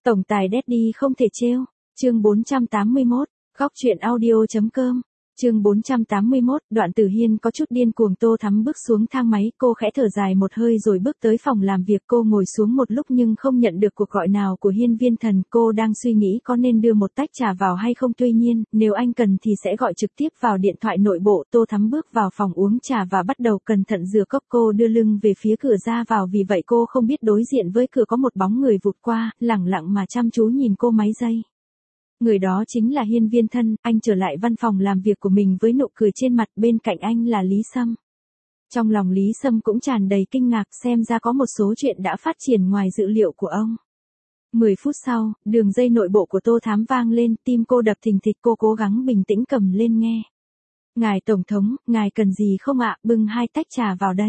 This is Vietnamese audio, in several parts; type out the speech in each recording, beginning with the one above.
Tổng tài Daddy không thể trêu. Chương 481, góc truyện audio.com. Chương 481, Đoạn Tử Hiên có chút điên cuồng. Tô Thắm bước xuống thang máy, cô khẽ thở dài một hơi rồi bước tới phòng làm việc. Cô ngồi xuống một lúc nhưng không nhận được cuộc gọi nào của Hiên Viên Thần. Cô đang suy nghĩ có nên đưa một tách trà vào hay không. Tuy nhiên, nếu anh cần thì sẽ gọi trực tiếp vào điện thoại nội bộ. Tô Thắm bước vào phòng uống trà và bắt đầu cẩn thận rửa cốc. Cô đưa lưng về phía cửa ra vào, vì vậy cô không biết đối diện với cửa có một bóng người vụt qua, lẳng lặng mà chăm chú nhìn cô mấy giây. Người đó chính là Hiên Viên Thần. Anh trở lại văn phòng làm việc của mình với nụ cười trên mặt, bên cạnh anh là Lý Sâm. Trong lòng Lý Sâm cũng tràn đầy kinh ngạc, xem ra có một số chuyện đã phát triển ngoài dự liệu của ông. 10 phút sau, đường dây nội bộ của Tô Thám vang lên, tim cô đập thình thịch. Cô cố gắng bình tĩnh cầm lên nghe. Ngài Tổng thống, ngài cần gì không ạ, bưng 2 tách trà vào đây.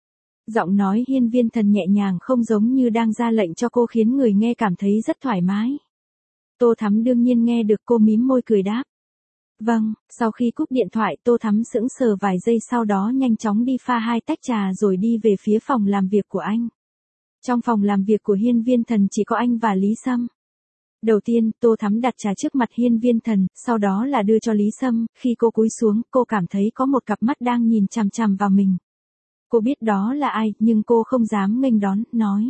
Giọng nói Hiên Viên Thần nhẹ nhàng, không giống như đang ra lệnh cho cô, khiến người nghe cảm thấy rất thoải mái. Tô Thắm đương nhiên nghe được, cô mím môi cười đáp. Vâng. Sau khi cúp điện thoại, Tô Thắm sững sờ vài giây, sau đó nhanh chóng đi pha 2 tách trà rồi đi về phía phòng làm việc của anh. Trong phòng làm việc của Hiên Viên Thần chỉ có anh và Lý Sâm. Đầu tiên, Tô Thắm đặt trà trước mặt Hiên Viên Thần, sau đó là đưa cho Lý Sâm. Khi cô cúi xuống, cô cảm thấy có một cặp mắt đang nhìn chằm chằm vào mình. Cô biết đó là ai, nhưng cô không dám nghênh đón, nói.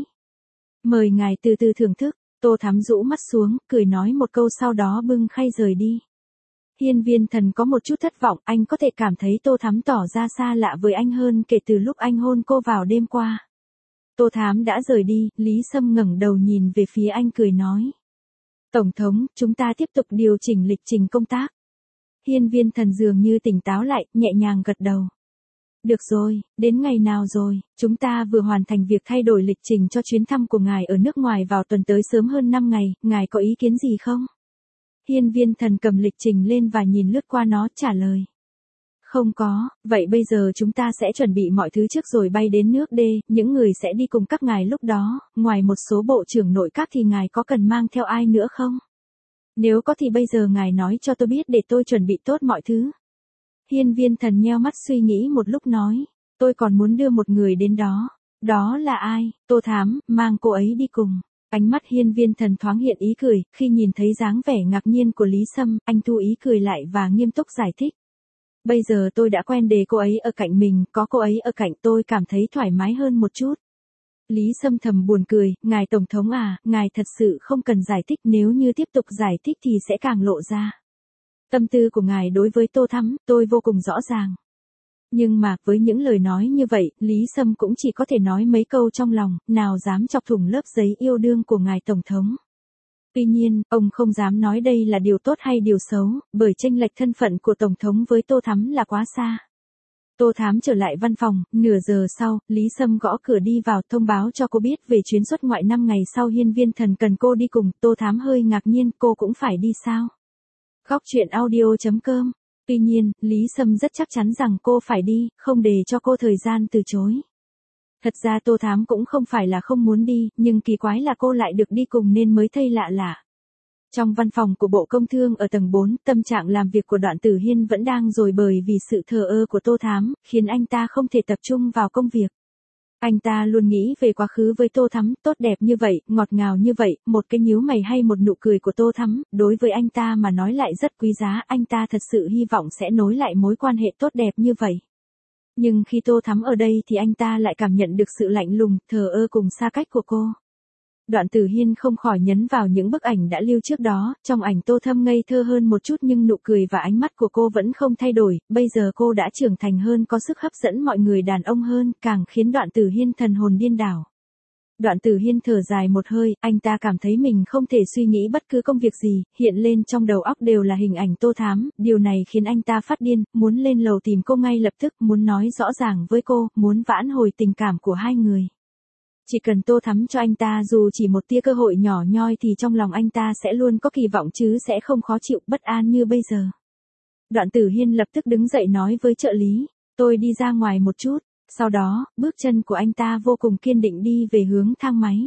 Mời ngài từ từ thưởng thức. Tô Thắm rũ mắt xuống, cười nói một câu, sau đó bưng khay rời đi. Hiên Viên Thần có một chút thất vọng, anh có thể cảm thấy Tô Thắm tỏ ra xa lạ với anh hơn kể từ lúc anh hôn cô vào đêm qua. Tô Thắm đã rời đi, Lý Sâm ngẩng đầu nhìn về phía anh, cười nói. Tổng thống, chúng ta tiếp tục điều chỉnh lịch trình công tác. Hiên Viên Thần dường như tỉnh táo lại, nhẹ nhàng gật đầu. Được rồi, đến ngày nào rồi, chúng ta vừa hoàn thành việc thay đổi lịch trình cho chuyến thăm của ngài ở nước ngoài vào tuần tới sớm hơn 5 ngày, ngài có ý kiến gì không? Hiên Viên Thần cầm lịch trình lên và nhìn lướt qua nó, trả lời. Không có, vậy bây giờ chúng ta sẽ chuẩn bị mọi thứ trước rồi bay đến nước D, những người sẽ đi cùng các ngài lúc đó, ngoài một số bộ trưởng nội các thì ngài có cần mang theo ai nữa không? Nếu có thì bây giờ ngài nói cho tôi biết để tôi chuẩn bị tốt mọi thứ. Hiên Viên Thần nheo mắt suy nghĩ một lúc nói, tôi còn muốn đưa một người đến đó. Đó là ai? Tô Thám, mang cô ấy đi cùng. Ánh mắt Hiên Viên Thần thoáng hiện ý cười, khi nhìn thấy dáng vẻ ngạc nhiên của Lý Sâm, anh thu ý cười lại và nghiêm túc giải thích. Bây giờ tôi đã quen để cô ấy ở cạnh mình, có cô ấy ở cạnh tôi cảm thấy thoải mái hơn một chút. Lý Sâm thầm buồn cười, ngài Tổng thống à, ngài thật sự không cần giải thích, nếu như tiếp tục giải thích thì sẽ càng lộ ra. Tâm tư của ngài đối với Tô Thắm, tôi vô cùng rõ ràng. Nhưng mà, với những lời nói như vậy, Lý Sâm cũng chỉ có thể nói mấy câu trong lòng, nào dám chọc thủng lớp giấy yêu đương của ngài Tổng thống. Tuy nhiên, ông không dám nói đây là điều tốt hay điều xấu, bởi chênh lệch thân phận của Tổng thống với Tô Thắm là quá xa. Tô Thám trở lại văn phòng, nửa giờ sau, Lý Sâm gõ cửa đi vào, thông báo cho cô biết về chuyến xuất ngoại 5 ngày sau. Hiên Viên Thần cần cô đi cùng. Tô Thám hơi ngạc nhiên, cô cũng phải đi sao? Góc truyện audio.com. Tuy nhiên, Lý Sâm rất chắc chắn rằng cô phải đi, không để cho cô thời gian từ chối. Thật ra Tô Thám cũng không phải là không muốn đi, nhưng kỳ quái là cô lại được đi cùng nên mới thấy lạ lạ. Trong văn phòng của Bộ Công Thương ở tầng 4, tâm trạng làm việc của Đoạn Tử Hiên vẫn đang dồi bời vì sự thờ ơ của Tô Thám, khiến anh ta không thể tập trung vào công việc. Anh ta luôn nghĩ về quá khứ với Tô Thắm, tốt đẹp như vậy, ngọt ngào như vậy, một cái nhíu mày hay một nụ cười của Tô Thắm, đối với anh ta mà nói lại rất quý giá, anh ta thật sự hy vọng sẽ nối lại mối quan hệ tốt đẹp như vậy. Nhưng khi Tô Thắm ở đây thì anh ta lại cảm nhận được sự lạnh lùng, thờ ơ cùng xa cách của cô. Đoạn Tử Hiên không khỏi nhấn vào những bức ảnh đã lưu trước đó, trong ảnh Tô Thâm ngây thơ hơn một chút nhưng nụ cười và ánh mắt của cô vẫn không thay đổi, bây giờ cô đã trưởng thành hơn, có sức hấp dẫn mọi người đàn ông hơn, càng khiến Đoạn Tử Hiên thần hồn điên đảo. Đoạn Tử Hiên thở dài một hơi, anh ta cảm thấy mình không thể suy nghĩ bất cứ công việc gì, hiện lên trong đầu óc đều là hình ảnh Tô Thám, điều này khiến anh ta phát điên, muốn lên lầu tìm cô ngay lập tức, muốn nói rõ ràng với cô, muốn vãn hồi tình cảm của hai người. Chỉ cần Tô Thắm cho anh ta dù chỉ một tia cơ hội nhỏ nhoi thì trong lòng anh ta sẽ luôn có kỳ vọng chứ sẽ không khó chịu, bất an như bây giờ. Đoạn Tử Hiên lập tức đứng dậy nói với trợ lý, tôi đi ra ngoài một chút, sau đó, bước chân của anh ta vô cùng kiên định đi về hướng thang máy.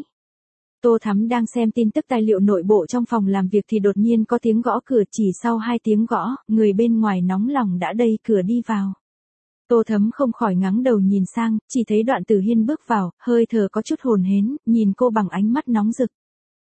Tô Thắm đang xem tin tức tài liệu nội bộ trong phòng làm việc thì đột nhiên có tiếng gõ cửa, chỉ sau 2 tiếng gõ, người bên ngoài nóng lòng đã đẩy cửa đi vào. Tô Thắm không khỏi ngẩng đầu nhìn sang, chỉ thấy Đoạn Tử Hiên bước vào, hơi thở có chút hồn hến, nhìn cô bằng ánh mắt nóng rực.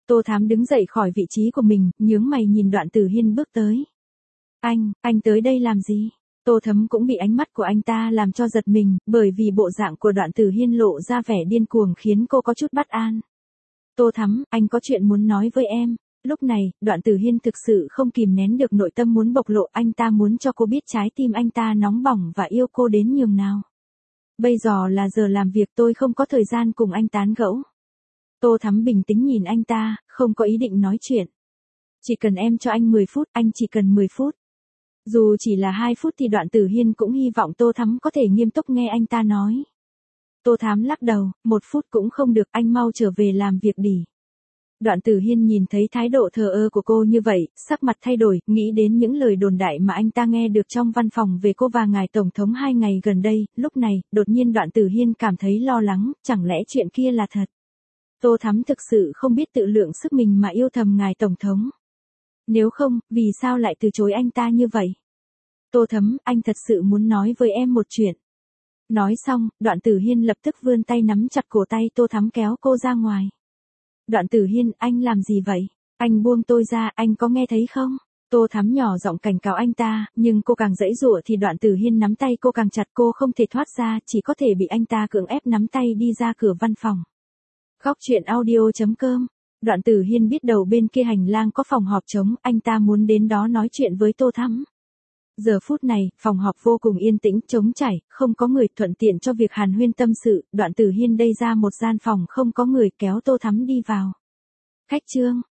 Tô Thám đứng dậy khỏi vị trí của mình, nhướng mày nhìn Đoạn Tử Hiên bước tới. Anh tới đây làm gì? Tô Thấm cũng bị ánh mắt của anh ta làm cho giật mình, bởi vì bộ dạng của Đoạn Tử Hiên lộ ra vẻ điên cuồng khiến cô có chút bất an. Tô Thắm, anh có chuyện muốn nói với em. Lúc này, Đoạn Tử Hiên thực sự không kìm nén được nội tâm muốn bộc lộ, anh ta muốn cho cô biết trái tim anh ta nóng bỏng và yêu cô đến nhường nào. Bây giờ là giờ làm việc, tôi không có thời gian cùng anh tán gẫu. Tô Thắm bình tĩnh nhìn anh ta, không có ý định nói chuyện. Chỉ cần em cho anh 10 phút, anh chỉ cần 10 phút. Dù chỉ là 2 phút thì Đoạn Tử Hiên cũng hy vọng Tô Thắm có thể nghiêm túc nghe anh ta nói. Tô Thám lắc đầu, 1 phút cũng không được, anh mau trở về làm việc đi. Đoạn Tử Hiên nhìn thấy thái độ thờ ơ của cô như vậy, sắc mặt thay đổi, nghĩ đến những lời đồn đại mà anh ta nghe được trong văn phòng về cô và ngài Tổng thống 2 ngày gần đây, lúc này, đột nhiên Đoạn Tử Hiên cảm thấy lo lắng, chẳng lẽ chuyện kia là thật. Tô Thắm thực sự không biết tự lượng sức mình mà yêu thầm ngài Tổng thống. Nếu không, vì sao lại từ chối anh ta như vậy? Tô Thắm, anh thật sự muốn nói với em một chuyện. Nói xong, Đoạn Tử Hiên lập tức vươn tay nắm chặt cổ tay Tô Thắm kéo cô ra ngoài. Đoạn Tử Hiên, anh làm gì vậy? Anh buông tôi ra, anh có nghe thấy không? Tô Thắm nhỏ giọng cảnh cáo anh ta, nhưng cô càng giãy giụa thì Đoạn Tử Hiên nắm tay cô càng chặt, cô không thể thoát ra, chỉ có thể bị anh ta cưỡng ép nắm tay đi ra cửa văn phòng. Khóc chuyện audio.com. Đoạn Tử Hiên biết đầu bên kia hành lang có phòng họp trống, anh ta muốn đến đó nói chuyện với Tô Thắm. Giờ phút này, phòng họp vô cùng yên tĩnh, trống trải, không có người, thuận tiện cho việc hàn huyên tâm sự, Đoạn Tử Hiên đây ra một gian phòng không có người, kéo Tô Thắm đi vào. Khách Trương,